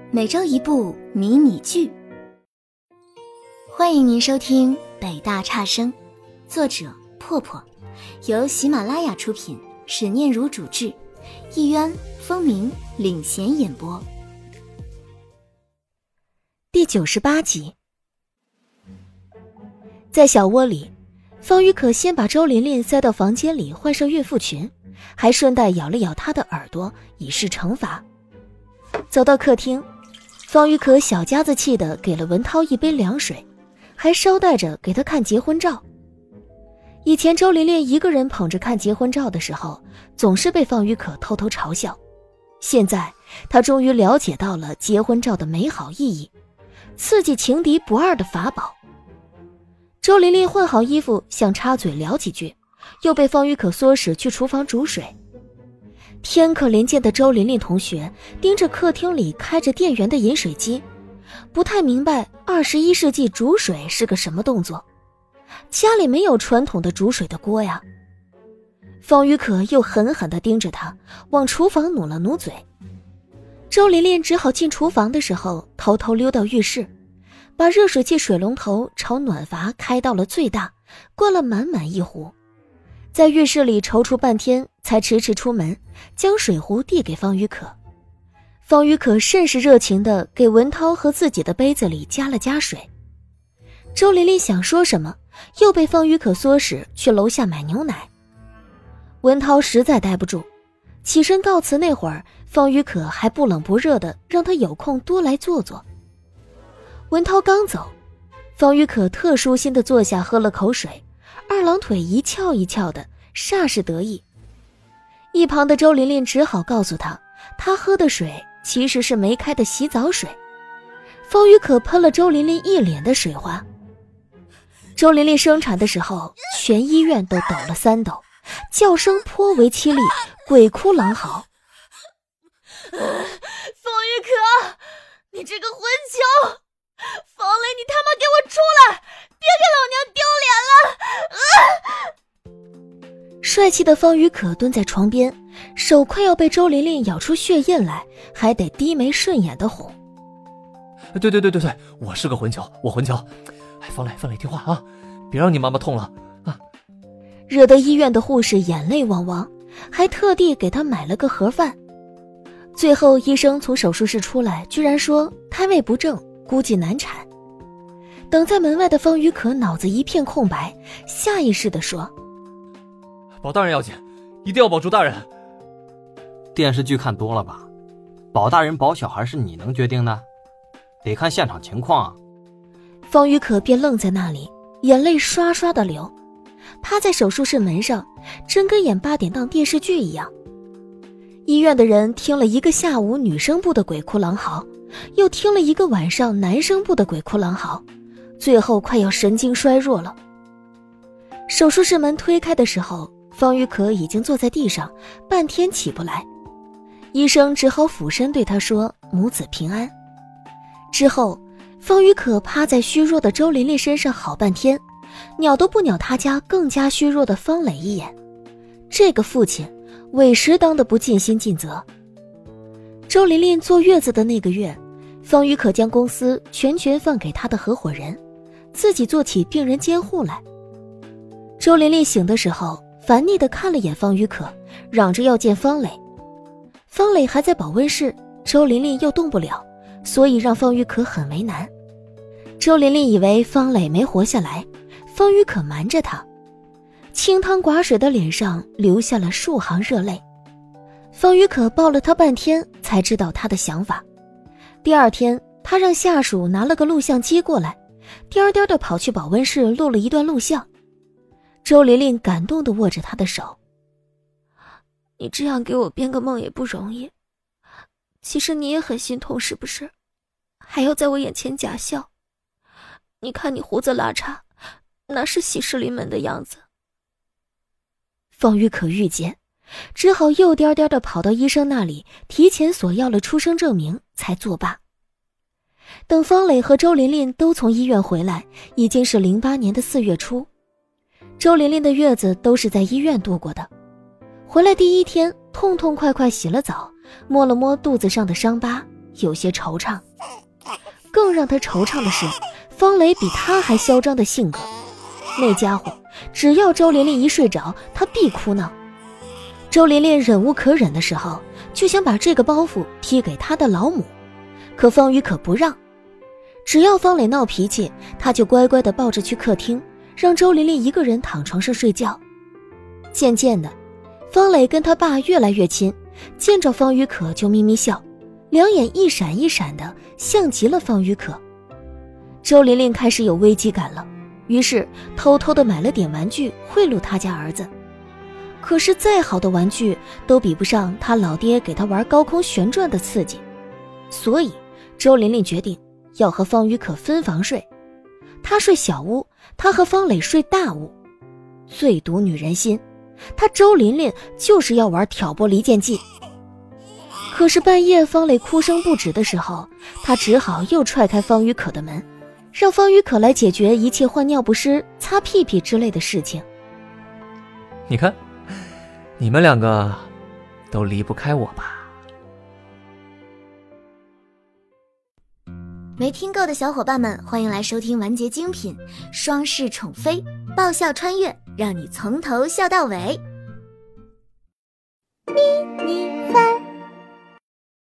每周一部迷你剧。欢迎您收听北大差生，作者破破，由喜马拉雅出品，史念如主制，一渊、风鸣领衔演播。第98集。在小窝里，方雨可先把周琳琳塞到房间里换上孕妇裙，还顺带咬了咬她的耳朵以示惩罚。走到客厅，方雨可小家子气地给了文涛一杯凉水，还捎带着给他看结婚照。以前周琳琳一个人捧着看结婚照的时候，总是被方雨可偷偷嘲笑。现在她终于了解到了结婚照的美好意义，刺激情敌不二的法宝。周琳琳换好衣服想插嘴聊几句，又被方雨可唆使去厨房煮水。天可怜见的周琳琳同学盯着客厅里开着电源的饮水机，不太明白21世纪煮水是个什么动作，家里没有传统的煮水的锅呀。方雨可又狠狠地盯着他，往厨房努了努嘴。周琳琳只好进厨房的时候偷偷溜到浴室，把热水器水龙头朝暖阀开到了最大，灌了满满一壶。在浴室里踌躇半天，才迟迟出门，将水壶递给方雨可。方雨可甚是热情地给文涛和自己的杯子里加了加水。周琳琳想说什么，又被方雨可唆使去楼下买牛奶。文涛实在待不住，起身告辞那会儿，方雨可还不冷不热的让他有空多来坐坐。文涛刚走，方雨可特舒心地坐下喝了口水，二郎腿一翘一翘的，煞是得意。一旁的周琳琳只好告诉他，他喝的水其实是没开的洗澡水。方雨可喷了周琳琳一脸的水花。周琳琳生产的时候，全医院都抖了3抖，叫声颇为凄厉，鬼哭狼嚎。 方雨可，你这个混球！方磊，你他妈给我出来，别给老娘丢脸了！ 帅气的方雨可蹲在床边，手快要被周琳琳咬出血印来，还得低眉顺眼的哄。 对，我是个混球，我混球。方磊听话啊，别让你妈妈痛了啊！ 惹得医院的护士眼泪汪汪，还特地给他买了个盒饭。最后医生从手术室出来，居然说胎位不正，估计难产。等在门外的方雨可脑子一片空白，下意识地说： 保大人要紧，一定要保住大人。 电视剧看多了吧，保大人保小孩是你能决定的，得看现场情况啊。 方雨可便愣在那里，眼泪刷刷地流，趴在手术室门上，真跟演8点档电视剧一样。医院的人听了一个下午女生部的鬼哭狼嚎，又听了一个晚上男生部的鬼哭狼嚎，最后快要神经衰弱了。手术室门推开的时候，方雨可已经坐在地上，半天起不来。医生只好俯身对他说：母子平安。之后方雨可趴在虚弱的周琳琳身上好半天，鸟都不鸟他家更加虚弱的方磊一眼。这个父亲委实当得不尽心尽责。周琳琳坐月子的那个月，方雨可将公司全权放给他的合伙人，自己做起病人监护来。周琳琳醒的时候，烦腻地看了眼方雨可，嚷着要见方磊。方磊还在保温室，周琳琳又动不了，所以让方雨可很为难。周琳琳以为方磊没活下来，方雨可瞒着他，清汤寡水的脸上流下了数行热泪。方雨可抱了他半天，才知道他的想法。第二天，他让下属拿了个录像机过来，颠颠地跑去保温室录了一段录像。周琳琳感动地握着他的手：你这样给我编个梦也不容易，其实你也很心痛是不是？还要在我眼前假笑，你看你胡子拉碴，哪是喜事临门的样子？方雨可遇见，只好又颠颠地跑到医生那里，提前索要了出生证明，才作罢。等方磊和周琳琳都从医院回来，已经是08年的4月初。周琳琳的月子都是在医院度过的。回来第1天，痛痛快快洗了澡，摸了摸肚子上的伤疤， 有些惆怅。更让他惆怅的是，方磊比他还嚣张的性格。那家伙只要周琳琳一睡着，他必哭闹。周琳琳忍无可忍的时候，就想把这个包袱踢给他的老母，可方宇可不让。只要方磊闹脾气，他就乖乖地抱着去客厅，让周琳琳一个人躺床上睡觉。渐渐的，方磊跟他爸越来越亲，见着方宇可就咪咪笑，两眼一闪一闪的，像极了方宇可。周琳琳开始有危机感了，于是偷偷地买了点玩具贿赂他家儿子。可是再好的玩具都比不上他老爹给他玩高空旋转的刺激，所以周琳琳决定要和方宇可分房睡，他睡小屋，他和方磊睡大屋。最毒女人心，他周琳琳就是要玩挑拨离间计。可是半夜方磊哭声不止的时候，他只好又踹开方宇可的门，让方宇可来解决一切换尿不湿、擦屁屁之类的事情。 你看，你们两个都离不开我吧？ 没听够的小伙伴们，欢迎来收听完结精品《双世宠妃》，爆笑穿越，让你从头笑到尾。咪咪